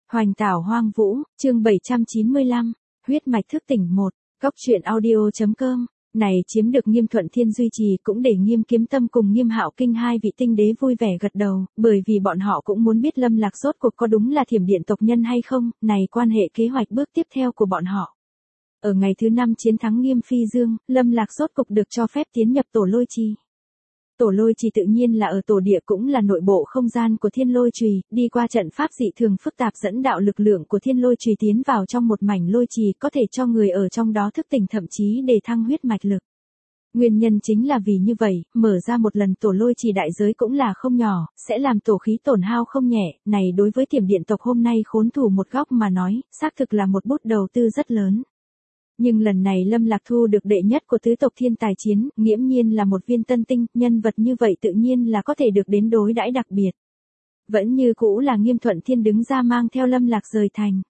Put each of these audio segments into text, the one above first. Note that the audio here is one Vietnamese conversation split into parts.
Hoành tảo hoang vũ, chương 795, huyết mạch thức tỉnh 1, góc truyện audio.com. Này chiếm được Nghiêm Thuận Thiên duy trì cũng để Nghiêm Kiếm Tâm cùng Nghiêm Hạo Kinh hai vị tinh đế vui vẻ gật đầu, bởi vì bọn họ cũng muốn biết Lâm Lạc rốt cuộc có đúng là Thiểm Điện tộc nhân hay không, này quan hệ kế hoạch bước tiếp theo của bọn họ. Ở ngày thứ 5 chiến thắng Nghiêm Phi Dương, Lâm Lạc rốt cục được cho phép tiến nhập tổ lôi trì. Tổ lôi trì tự nhiên là ở tổ địa cũng là nội bộ không gian của thiên lôi trì, đi qua trận pháp dị thường phức tạp dẫn đạo lực lượng của thiên lôi trì tiến vào trong một mảnh lôi trì có thể cho người ở trong đó thức tỉnh thậm chí để thăng huyết mạch lực. Nguyên nhân chính là vì như vậy, mở ra một lần tổ lôi trì đại giới cũng là không nhỏ, sẽ làm tổ khí tổn hao không nhẹ, này đối với Thiểm Điện tộc hôm nay khốn thủ một góc mà nói, xác thực là một bút đầu tư rất lớn. Nhưng lần này Lâm Lạc thu được đệ nhất của tứ tộc thiên tài chiến, nghiễm nhiên là một viên tân tinh, nhân vật như vậy tự nhiên là có thể được đến đối đãi đặc biệt. Vẫn như cũ là Nghiêm Thuận Thiên đứng ra mang theo Lâm Lạc rời thành.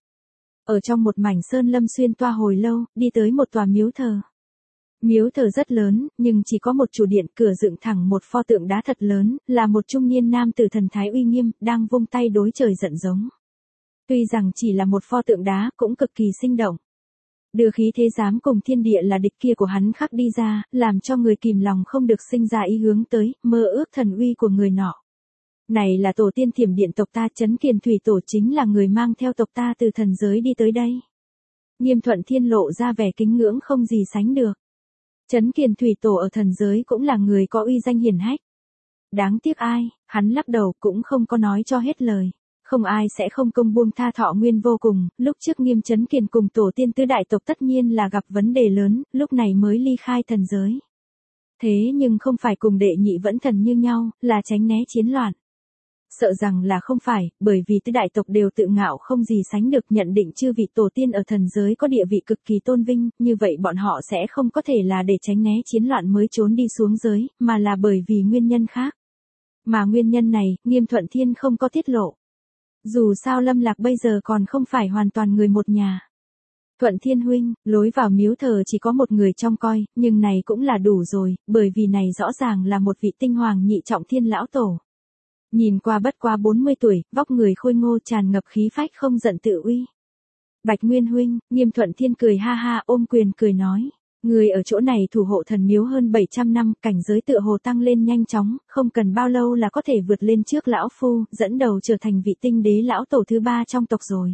Ở trong một mảnh sơn lâm xuyên toa hồi lâu, đi tới một tòa miếu thờ. Miếu thờ rất lớn, nhưng chỉ có một chủ điện, cửa dựng thẳng một pho tượng đá thật lớn, là một trung niên nam tử thần thái uy nghiêm, đang vung tay đối trời giận giống. Tuy rằng chỉ là một pho tượng đá, cũng cực kỳ sinh động. Đưa khí thế dám cùng thiên địa là địch kia của hắn khắc đi ra, làm cho người kìm lòng không được sinh ra ý hướng tới, mơ ước thần uy của người nọ. Này là tổ tiên Thiểm Điện tộc ta, Chấn Kiền Thủy Tổ chính là người mang theo tộc ta từ thần giới đi tới đây. Nghiêm Thuận Thiên lộ ra vẻ kính ngưỡng không gì sánh được. Chấn Kiền Thủy Tổ ở thần giới cũng là người có uy danh hiển hách. Đáng tiếc ai, hắn lắc đầu cũng không có nói cho hết lời. Không ai sẽ không công buông tha thọ nguyên vô cùng, lúc trước Nghiêm Chấn Kiền cùng tổ tiên tứ đại tộc tất nhiên là gặp vấn đề lớn, lúc này mới ly khai thần giới. Thế nhưng không phải cùng đệ nhị vẫn thần như nhau, là tránh né chiến loạn. Sợ rằng là không phải, bởi vì tứ đại tộc đều tự ngạo không gì sánh được, nhận định chư vị tổ tiên ở thần giới có địa vị cực kỳ tôn vinh, như vậy bọn họ sẽ không có thể là để tránh né chiến loạn mới trốn đi xuống giới, mà là bởi vì nguyên nhân khác. Mà nguyên nhân này, Nghiêm Thuận Thiên không có tiết lộ. Dù sao Lâm Lạc bây giờ còn không phải hoàn toàn người một nhà. Thuận Thiên huynh, lối vào miếu thờ chỉ có một người trông coi, nhưng này cũng là đủ rồi, bởi vì này rõ ràng là một vị tinh hoàng nhị trọng thiên lão tổ. Nhìn qua bất quá 40 tuổi, vóc người khôi ngô tràn ngập khí phách không giận tự uy. Bạch Nguyên huynh, Nghiêm Thuận Thiên cười ha ha ôm quyền cười nói. Người ở chỗ này thủ hộ thần miếu hơn 700 năm, cảnh giới tựa hồ tăng lên nhanh chóng, không cần bao lâu là có thể vượt lên trước lão phu, dẫn đầu trở thành vị tinh đế lão tổ thứ 3 trong tộc rồi.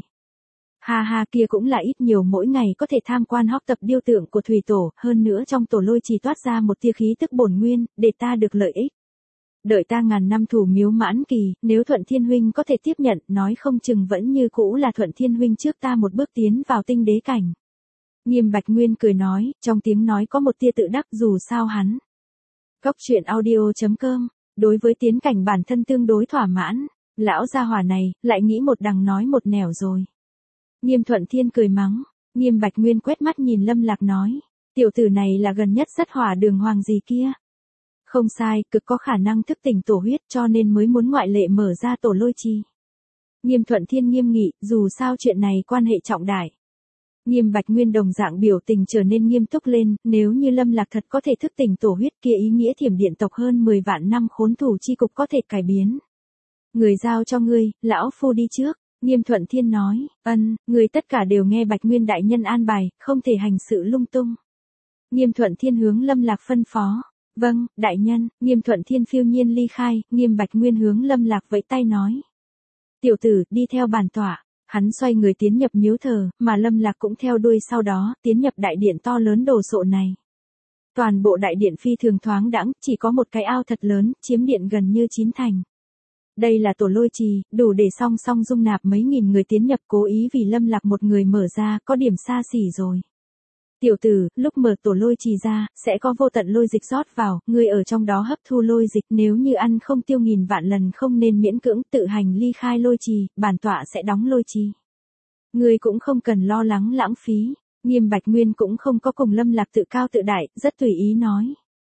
Ha ha, kia cũng là ít nhiều mỗi ngày có thể tham quan học tập điêu tượng của Thủy Tổ, hơn nữa trong tổ lôi chỉ toát ra một tia khí tức bổn nguyên, để ta được lợi ích. Đợi ta ngàn năm thủ miếu mãn kỳ, nếu Thuận Thiên huynh có thể tiếp nhận, nói không chừng vẫn như cũ là Thuận Thiên huynh trước ta một bước tiến vào tinh đế cảnh. Nghiêm Bạch Nguyên cười nói, trong tiếng nói có một tia tự đắc, dù sao hắn. Góc truyện audio.com, đối với tiến cảnh bản thân tương đối thỏa mãn, lão gia hỏa này, lại nghĩ một đằng nói một nẻo rồi. Nghiêm Thuận Thiên cười mắng, Nghiêm Bạch Nguyên quét mắt nhìn Lâm Lạc nói, tiểu tử này là gần nhất rất hỏa đường hoàng gì kia. Không sai, cực có khả năng thức tỉnh tổ huyết cho nên mới muốn ngoại lệ mở ra tổ lôi trì. Nghiêm Thuận Thiên nghiêm nghị, dù sao chuyện này quan hệ trọng đại. Nghiêm Bạch Nguyên đồng dạng biểu tình trở nên nghiêm túc lên, nếu như Lâm Lạc thật có thể thức tỉnh tổ huyết kia ý nghĩa Thiểm Điện tộc hơn 10 vạn năm khốn thủ chi cục có thể cải biến. Người giao cho ngươi, lão phu đi trước, Nghiêm Thuận Thiên nói, người tất cả đều nghe Bạch Nguyên đại nhân an bài, không thể hành sự lung tung. Nghiêm Thuận Thiên hướng Lâm Lạc phân phó, vâng, đại nhân, Nghiêm Thuận Thiên phiêu nhiên ly khai, Nghiêm Bạch Nguyên hướng Lâm Lạc vẫy tay nói. Tiểu tử, đi theo bản tọa. Hắn xoay người tiến nhập miếu thờ, mà Lâm Lạc cũng theo đuôi sau đó, tiến nhập đại điện to lớn đồ sộ này. Toàn bộ đại điện phi thường thoáng đãng, chỉ có một cái ao thật lớn, chiếm điện gần như 9 thành. Đây là tổ lôi trì, đủ để song song dung nạp mấy nghìn người tiến nhập, cố ý vì Lâm Lạc một người mở ra, có điểm xa xỉ rồi. Tiểu tử, lúc mở tổ lôi trì ra, sẽ có vô tận lôi dịch rót vào, người ở trong đó hấp thu lôi dịch, nếu như ăn không tiêu nghìn vạn lần không nên miễn cưỡng tự hành ly khai lôi trì, bản tọa sẽ đóng lôi trì. Người cũng không cần lo lắng lãng phí, Nghiêm Bạch Nguyên cũng không có cùng Lâm Lạc tự cao tự đại, rất tùy ý nói.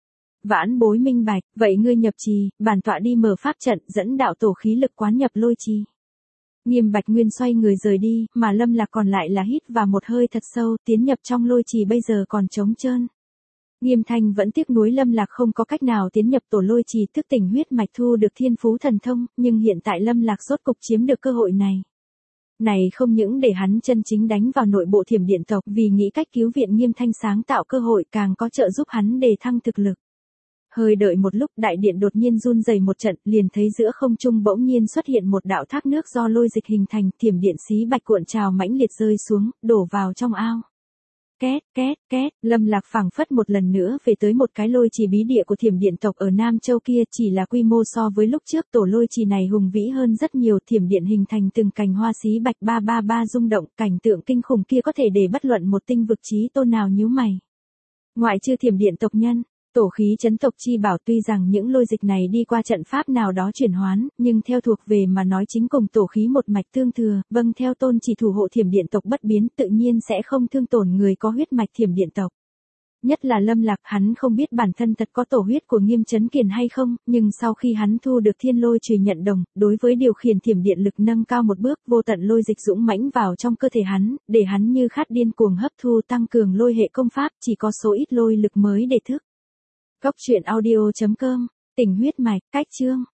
Vãn bối minh bạch, vậy ngươi nhập trì, bản tọa đi mở pháp trận, dẫn đạo tổ khí lực quán nhập lôi trì. Nghiêm Bạch Nguyên xoay người rời đi, mà Lâm Lạc còn lại là hít vào một hơi thật sâu, tiến nhập trong lôi trì bây giờ còn trống trơn. Nghiêm Thanh vẫn tiếc nuối Lâm Lạc không có cách nào tiến nhập tổ lôi trì thức tỉnh huyết mạch thu được thiên phú thần thông, nhưng hiện tại Lâm Lạc rốt cục chiếm được cơ hội này. Này không những để hắn chân chính đánh vào nội bộ thiểm điện tộc vì nghĩ cách cứu viện Nghiêm Thanh sáng tạo cơ hội càng có trợ giúp hắn đề thăng thực lực. Hơi đợi một lúc đại điện đột nhiên run rẩy một trận liền thấy giữa không trung bỗng nhiên xuất hiện một đạo thác nước do lôi dịch hình thành thiểm điện xí bạch cuộn trào mãnh liệt rơi xuống, đổ vào trong ao. Két, két, két, Lâm Lạc phảng phất một lần nữa về tới một cái lôi trì bí địa của thiểm điện tộc ở Nam Châu kia chỉ là quy mô so với lúc trước tổ lôi trì này hùng vĩ hơn rất nhiều thiểm điện hình thành từng cành hoa xí bạch 333 rung động cảnh tượng kinh khủng kia có thể để bất luận một tinh vực chí tôn nào nhíu mày. Ngoại trừ thiểm điện tộc nhân, tổ khí chấn tộc chi bảo tuy rằng những lôi dịch này đi qua trận pháp nào đó chuyển hoán, nhưng theo thuộc về mà nói chính cùng tổ khí một mạch tương thừa, vâng theo tôn chỉ thủ hộ thiểm điện tộc bất biến tự nhiên sẽ không thương tổn người có huyết mạch thiểm điện tộc. Nhất là Lâm Lạc hắn không biết bản thân thật có tổ huyết của Nghiêm Chấn Kiền hay không, nhưng sau khi hắn thu được thiên lôi chùy nhận đồng, đối với điều khiển thiểm điện lực nâng cao một bước vô tận lôi dịch dũng mãnh vào trong cơ thể hắn, để hắn như khát điên cuồng hấp thu tăng cường lôi hệ công pháp chỉ có số ít lôi lực mới để thức. Góc truyện audio.com, tỉnh huyết mạch, cách chương.